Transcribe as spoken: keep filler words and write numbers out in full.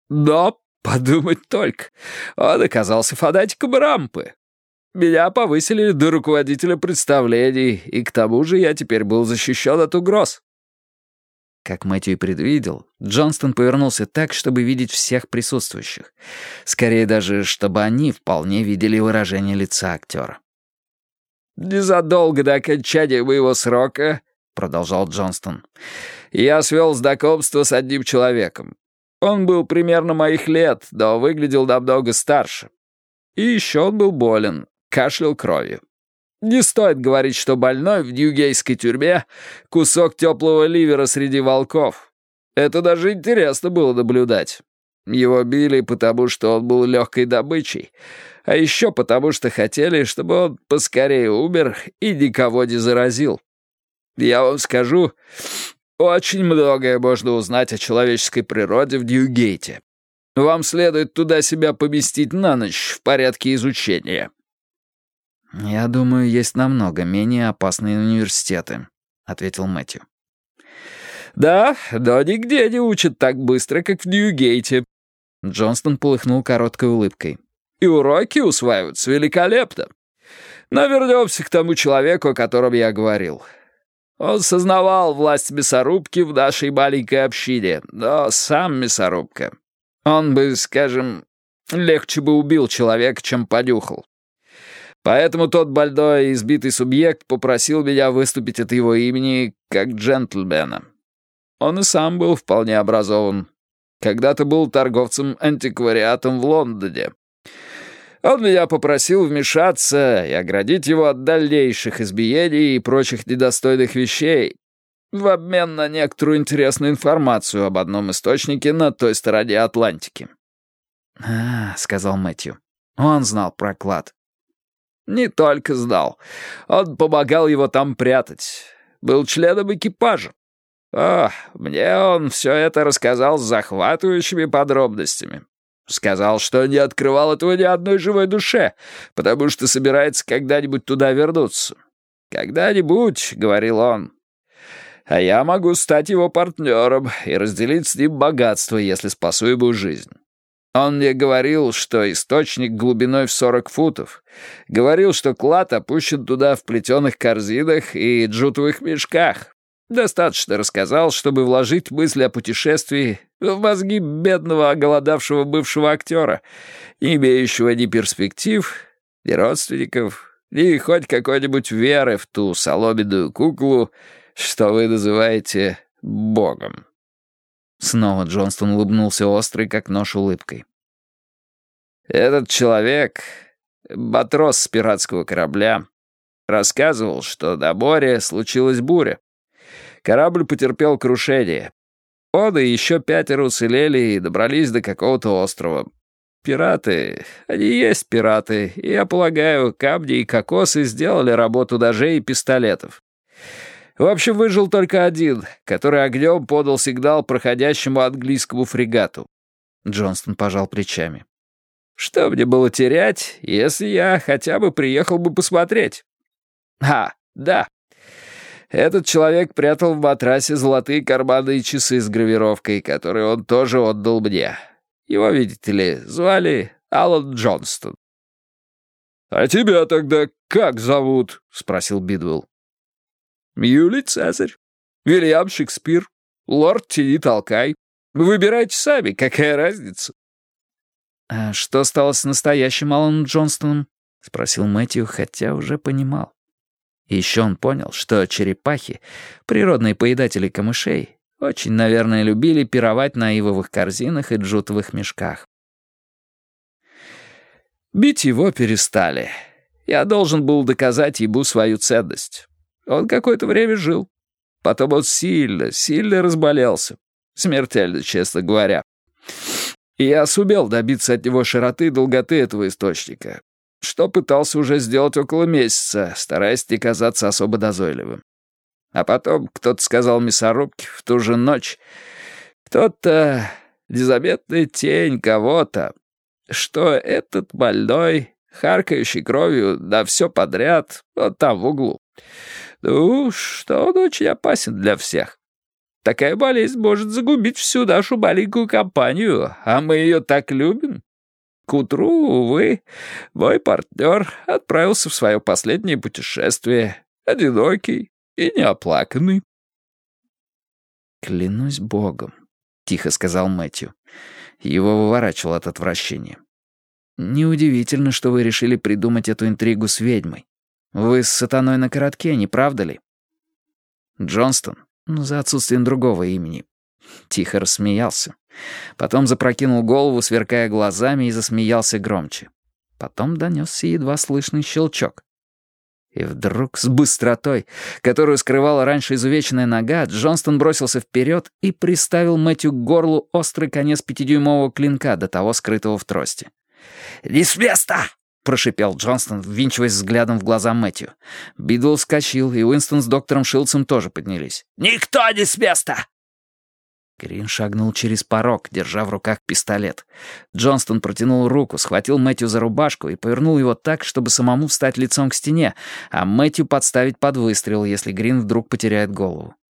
Но, подумать только, он оказался фанатиком рампы. Меня повысили до руководителя представлений, и к тому же я теперь был защищен от угроз». Как Мэтью и предвидел, Джонстон повернулся так, чтобы видеть всех присутствующих. Скорее даже, чтобы они вполне видели выражение лица актера. «Незадолго до окончания моего срока, — продолжал Джонстон, — я свел знакомство с одним человеком. Он был примерно моих лет, но выглядел намного старше. И еще он был болен, кашлял кровью. Не стоит говорить, что больной в ньюгейской тюрьме — кусок теплого ливера среди волков. Это даже интересно было наблюдать. Его били, потому что он был легкой добычей, а еще потому что хотели, чтобы он поскорее умер и никого не заразил. Я вам скажу, очень многое можно узнать о человеческой природе в Ньюгейте. Вам следует туда себя поместить на ночь в порядке изучения». «Я думаю, есть намного менее опасные университеты», — ответил Мэтью. «Да, но нигде не учат так быстро, как в Ньюгейте». Джонстон полыхнул короткой улыбкой. «И уроки усваиваются великолепно. Но вернемся к тому человеку, о котором я говорил. Он сознавал власть мясорубки в нашей маленькой общине, но сам мясорубка. Он бы, скажем, легче бы убил человека, чем понюхал. Поэтому тот больной и избитый субъект попросил меня выступить от его имени как джентльмена. Он и сам был вполне образован. Когда-то был торговцем-антиквариатом в Лондоне. Он меня попросил вмешаться и оградить его от дальнейших избиений и прочих недостойных вещей в обмен на некоторую интересную информацию об одном источнике на той стороне Атлантики». «А, — сказал Мэтью, — он знал про клад». «Не только знал. Он помогал его там прятать. Был членом экипажа. О, мне он все это рассказал с захватывающими подробностями. Сказал, что не открывал этого ни одной живой душе, потому что собирается когда-нибудь туда вернуться. «Когда-нибудь, — говорил он, — а я могу стать его партнером и разделить с ним богатство, если спасу ему жизнь». Он мне говорил, что источник глубиной в сорок футов. Говорил, что клад опущен туда в плетеных корзинах и джутовых мешках. Достаточно рассказал, чтобы вложить мысли о путешествии в мозги бедного оголодавшего бывшего актера, не имеющего ни перспектив, ни родственников, ни хоть какой-нибудь веры в ту соломенную куклу, что вы называете Богом. Снова Джонстон улыбнулся острой, как нож, улыбкой. «Этот человек, матрос с пиратского корабля, рассказывал, что на море случилась буря. Корабль потерпел крушение. Он и еще пятеро уцелели и добрались до какого-то острова. Пираты, они и есть пираты, и, я полагаю, камни и кокосы сделали работу ножей и пистолетов. В общем, выжил только один, который огнем подал сигнал проходящему английскому фрегату». Джонстон пожал плечами. «Что мне было терять, если я хотя бы приехал бы посмотреть? А, да. Этот человек прятал в матрасе золотые карманные часы с гравировкой, которые он тоже отдал мне. Его, видите ли, звали Алан Джонстон». «А тебя тогда как зовут?» — спросил Бидуэлл. «Юлий Цезарь, Вильям Шекспир, лорд Тяни-толкай. Выбирайте сами, какая разница». «А что стало с настоящим Аланом Джонстоном?» — спросил Мэтью, хотя уже понимал. И еще он понял, что черепахи, природные поедатели камышей, очень, наверное, любили пировать на ивовых корзинах и джутовых мешках. «Бить его перестали. Я должен был доказать ему свою ценность. Он какое-то время жил. Потом он сильно, сильно разболелся. Смертельно, честно говоря. И я сумел добиться от него широты и долготы этого источника, что пытался уже сделать около месяца, стараясь не казаться особо дозойливым. А потом кто-то сказал мясорубке в ту же ночь, кто-то, незаметная тень кого-то, что этот больной, харкающий кровью на все подряд, вот там в углу, ну, что он очень опасен для всех. Такая болезнь может загубить всю нашу маленькую компанию, а мы ее так любим. К утру, увы, мой партнер отправился в свое последнее путешествие, одинокий и неоплаканный». «Клянусь богом», — тихо сказал Мэтью. Его выворачивало от отвращения. «Неудивительно, что вы решили придумать эту интригу с ведьмой. Вы с сатаной на коротке, не правда ли?» Джонстон, ну, за отсутствием другого имени, тихо рассмеялся. Потом запрокинул голову, сверкая глазами, и засмеялся громче. Потом донесся едва слышный щелчок. И вдруг с быстротой, которую скрывала раньше изувеченная нога, Джонстон бросился вперед и приставил Мэтью к горлу острый конец пятидюймового клинка, до того скрытого в трости. «Не с места!» — прошипел Джонстон, ввинчиваясь взглядом в глаза Мэтью. Бидл вскочил, и Уинстон с доктором Шилдсом тоже поднялись. «Никто не с места!» Грин шагнул через порог, держа в руках пистолет. Джонстон протянул руку, схватил Мэтью за рубашку и повернул его так, чтобы самому встать лицом к стене, а Мэтью подставить под выстрел, если Грин вдруг потеряет голову.